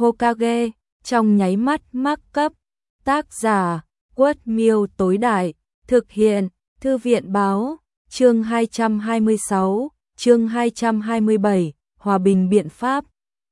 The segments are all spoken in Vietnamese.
Hokage, trong nháy mắt mắc cấp. Tác giả, Quất Miêu tối đại, thực hiện, Thư viện báo, chương 226, chương 227, Hòa bình biện pháp.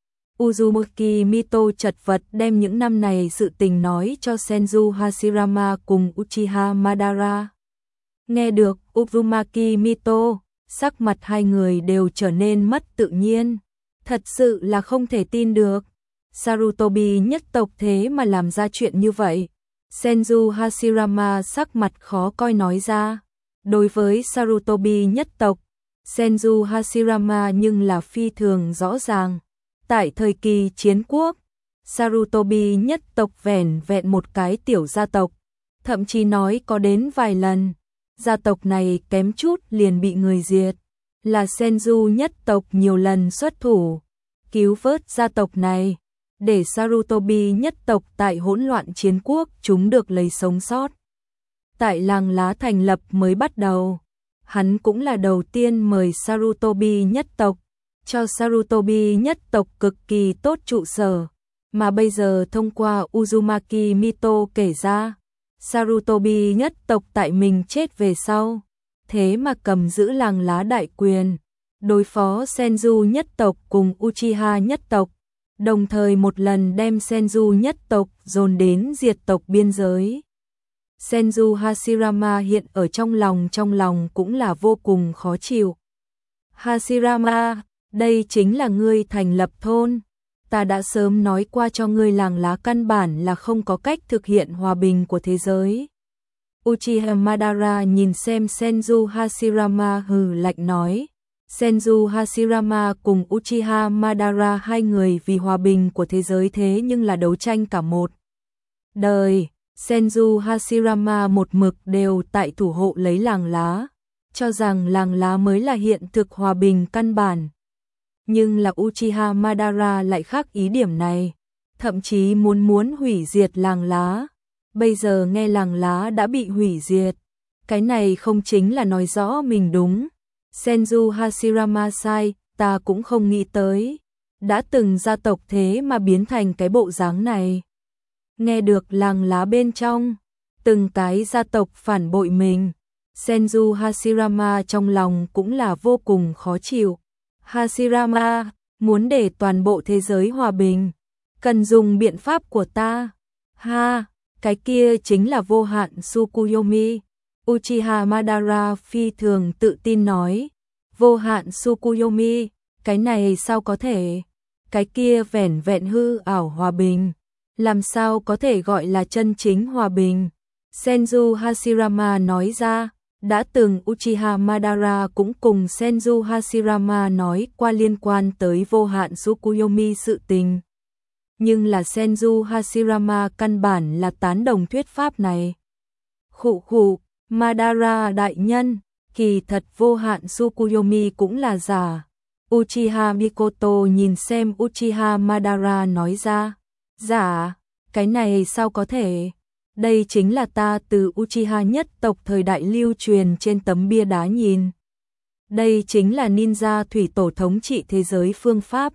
Uzumaki Mito chật vật đem những năm này sự tình nói cho Senju Hashirama cùng Uchiha Madara. Nghe được Uzumaki Mito, sắc mặt hai người đều trở nên mất tự nhiên. Thật sự là không thể tin được. Sarutobi nhất tộc thế mà làm ra chuyện như vậy. Senju Hashirama sắc mặt khó coi nói ra. Đối với Sarutobi nhất tộc, Senju Hashirama nhưng là phi thường rõ ràng. Tại thời kỳ chiến quốc, Sarutobi nhất tộc vẻn vẹn một cái tiểu gia tộc, thậm chí nói có đến vài lần, gia tộc này kém chút liền bị người diệt. Là Senju nhất tộc nhiều lần xuất thủ, cứu vớt gia tộc này, để Sarutobi nhất tộc tại hỗn loạn chiến quốc chúng được lấy sống sót. Tại làng lá thành lập mới bắt đầu, hắn cũng là đầu tiên mời Sarutobi nhất tộc, cho Sarutobi nhất tộc cực kỳ tốt trụ sở, mà bây giờ thông qua Uzumaki Mito kể ra, Sarutobi nhất tộc tại mình chết về sau, thế mà cầm giữ làng lá đại quyền, đối phó Senju nhất tộc cùng Uchiha nhất tộc, đồng thời một lần đem Senju nhất tộc dồn đến diệt tộc biên giới. Senju Hashirama hiện ở trong lòng cũng là vô cùng khó chịu. Hashirama, đây chính là ngươi thành lập thôn. Ta đã sớm nói qua cho ngươi làng lá căn bản là không có cách thực hiện hòa bình của thế giới. Uchiha Madara nhìn xem Senju Hashirama hừ lạnh nói. Senju Hashirama cùng Uchiha Madara hai người vì hòa bình của thế giới thế nhưng là đấu tranh cả một đời. Senju Hashirama một mực đều tại thủ hộ lấy làng lá, cho rằng làng lá mới là hiện thực hòa bình căn bản. Nhưng là Uchiha Madara lại khác ý điểm này, thậm chí muốn hủy diệt làng lá. Bây giờ nghe làng lá đã bị hủy diệt, cái này không chính là nói rõ mình đúng. Senju Hashirama sai, ta cũng không nghĩ tới. Đã từng gia tộc thế mà biến thành cái bộ dáng này. Nghe được làng lá bên trong, từng cái gia tộc phản bội mình, Senju Hashirama trong lòng cũng là vô cùng khó chịu. Hashirama, muốn để toàn bộ thế giới hòa bình, cần dùng biện pháp của ta. Ha, cái kia chính là vô hạn Tsukuyomi. Uchiha Madara phi thường tự tin nói. Vô hạn Tsukuyomi, cái này sao có thể? Cái kia vẻn vẹn hư ảo hòa bình, làm sao có thể gọi là chân chính hòa bình? Senju Hashirama nói ra. Đã từng Uchiha Madara cũng cùng Senju Hashirama nói qua liên quan tới vô hạn Tsukuyomi sự tình. Nhưng là Senju Hashirama căn bản là tán đồng thuyết pháp này. Khụ khụ, Madara đại nhân, kỳ thật vô hạn Tsukuyomi cũng là giả. Uchiha Mikoto nhìn xem Uchiha Madara nói ra. Giả, cái này sao có thể? Đây chính là ta từ Uchiha nhất tộc thời đại lưu truyền trên tấm bia đá nhìn. Đây chính là ninja thủy tổ thống trị thế giới phương pháp.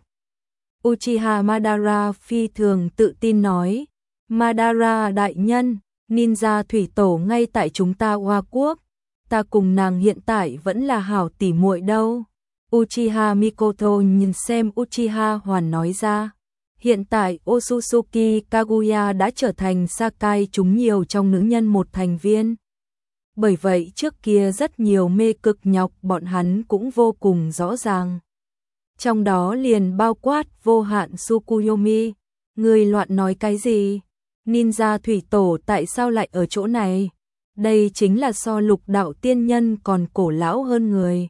Uchiha Madara phi thường tự tin nói. Madara đại nhân, ninja thủy tổ ngay tại chúng ta Hoa Quốc. Ta cùng nàng hiện tại vẫn là hảo tỉ muội đâu. Uchiha Mikoto nhìn xem Uchiha Hoàn nói ra. Hiện tại Otsutsuki Kaguya đã trở thành Sakai chúng nhiều trong nữ nhân một thành viên. Bởi vậy trước kia rất nhiều mê cực nhọc bọn hắn cũng vô cùng rõ ràng. Trong đó liền bao quát vô hạn Tsukuyomi. Người loạn nói cái gì? Ninja thủy tổ tại sao lại ở chỗ này? Đây chính là so lục đạo tiên nhân còn cổ lão hơn người.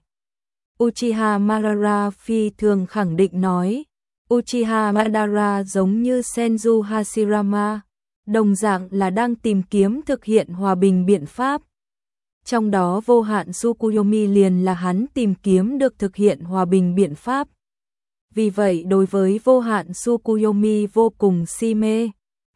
Uchiha Madara phi thường khẳng định nói. Uchiha Madara giống như Senju Hashirama, đồng dạng là đang tìm kiếm thực hiện hòa bình biện pháp. Trong đó vô hạn Tsukuyomi liền là hắn tìm kiếm được thực hiện hòa bình biện pháp. Vì vậy đối với vô hạn Tsukuyomi vô cùng si mê.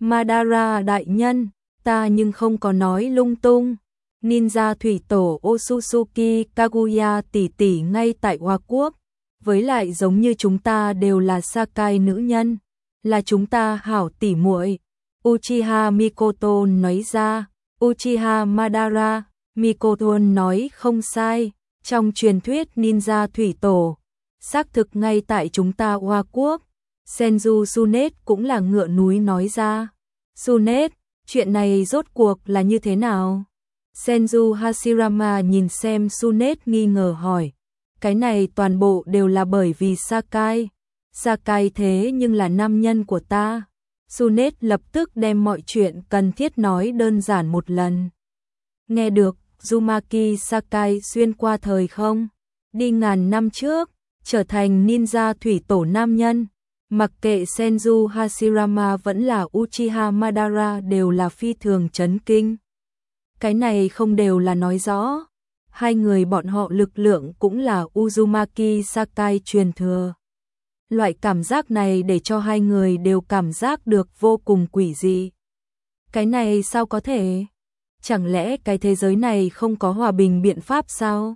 Madara đại nhân, ta nhưng không có nói lung tung. Ninja thủy tổ Otsutsuki Kaguya tỷ tỷ ngay tại Hoa Quốc. Với lại giống như chúng ta đều là Sakai nữ nhân, là chúng ta hảo tỉ muội. Uchiha Mikoto nói ra. Uchiha Madara, Mikoto nói không sai, trong truyền thuyết ninja thủy tổ, xác thực ngay tại chúng ta Hoa Quốc. Senju Sunet cũng là ngựa núi nói ra. Sunet, chuyện này rốt cuộc là như thế nào? Senju Hashirama nhìn xem Sunet nghi ngờ hỏi. Cái này toàn bộ đều là bởi vì Sakai. Sakai thế nhưng là nam nhân của ta. Sunet lập tức đem mọi chuyện cần thiết nói đơn giản một lần. Nghe được, Uzumaki Sakai xuyên qua thời không, đi ngàn năm trước, trở thành ninja thủy tổ nam nhân. Mặc kệ Senju Hashirama vẫn là Uchiha Madara đều là phi thường chấn kinh. Cái này không đều là nói rõ, hai người bọn họ lực lượng cũng là Uzumaki Sakai truyền thừa. Loại cảm giác này để cho hai người đều cảm giác được vô cùng quỷ dị. Cái này sao có thể? Chẳng lẽ cái thế giới này không có hòa bình biện pháp sao?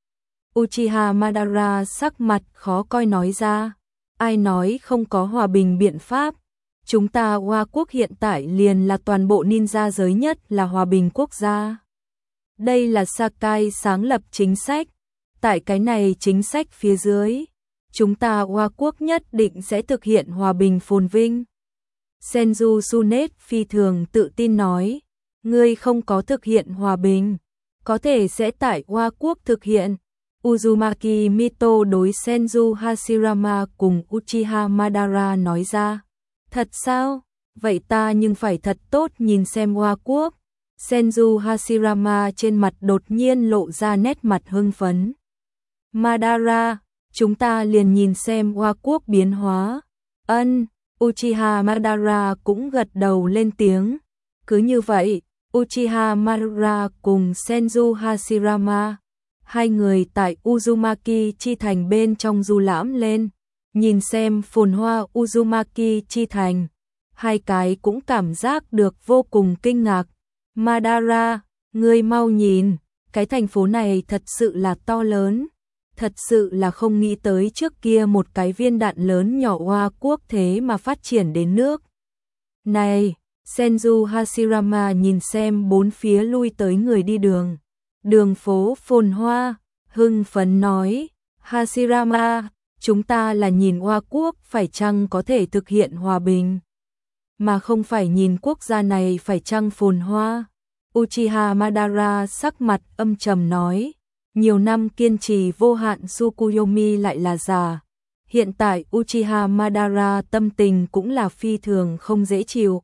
Uchiha Madara sắc mặt khó coi nói ra. Ai nói không có hòa bình biện pháp? Chúng ta Hoa Quốc hiện tại liền là toàn bộ ninja giới nhất là hòa bình quốc gia. Đây là Sakai sáng lập chính sách. Tại cái này chính sách phía dưới, chúng ta Hoa Quốc nhất định sẽ thực hiện hòa bình phồn vinh. Senju Sunet phi thường tự tin nói, ngươi không có thực hiện hòa bình, có thể sẽ tại Hoa Quốc thực hiện. Uzumaki Mito đối Senju Hashirama cùng Uchiha Madara nói ra. Thật sao? Vậy ta nhưng phải thật tốt nhìn xem Hoa Quốc. Senju Hashirama trên mặt đột nhiên lộ ra nét mặt hưng phấn. Madara, chúng ta liền nhìn xem Hoa Quốc biến hóa. Ân, Uchiha Madara cũng gật đầu lên tiếng. Cứ như vậy, Uchiha Madara cùng Senju Hashirama, hai người tại Uzumaki chi thành bên trong du lãm lên, nhìn xem phồn hoa Uzumaki chi thành. Hai cái cũng cảm giác được vô cùng kinh ngạc. Madara, ngươi mau nhìn, cái thành phố này thật sự là to lớn. Thật sự là không nghĩ tới trước kia một cái viên đạn lớn nhỏ Hoa Quốc thế mà phát triển đến nước này. Senju Hashirama nhìn xem bốn phía lui tới người đi đường. Đường phố phồn hoa, hưng phấn nói, Hashirama, chúng ta là nhìn Hoa Quốc phải chăng có thể thực hiện hòa bình, mà không phải nhìn quốc gia này phải chăng phồn hoa. Uchiha Madara sắc mặt âm trầm nói, nhiều năm kiên trì vô hạn Tsukuyomi lại là giả. Hiện tại Uchiha Madara tâm tình cũng là phi thường không dễ chịu.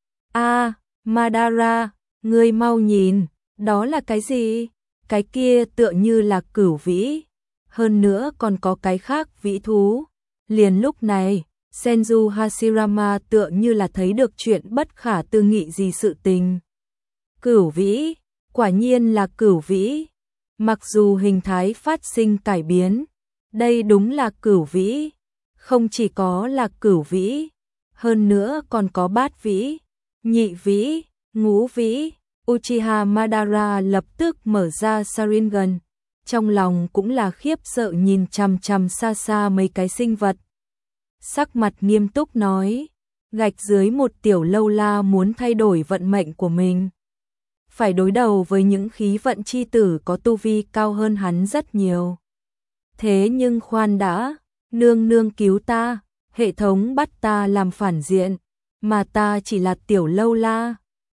Madara, ngươi mau nhìn, đó là cái gì? Cái kia tựa như là cửu vĩ, hơn nữa còn có cái khác vĩ thú. Liền lúc này, Senju Hashirama tựa như là thấy được chuyện bất khả tư nghị gì sự tình. Cửu vĩ, quả nhiên là cửu vĩ. Mặc dù hình thái phát sinh cải biến, đây đúng là cửu vĩ. Không chỉ có là cửu vĩ, hơn nữa còn có bát vĩ, nhị vĩ, ngũ vĩ. Uchiha Madara lập tức mở ra Sharingan, trong lòng cũng là khiếp sợ nhìn chằm chằm xa xa mấy cái sinh vật. Sắc mặt nghiêm túc nói, gạch dưới một tiểu lâu la muốn thay đổi vận mệnh của mình. Phải đối đầu với những khí vận chi tử có tu vi cao hơn hắn rất nhiều. Thế nhưng khoan đã, nương nương cứu ta, hệ thống bắt ta làm phản diện, mà ta chỉ là tiểu lâu la.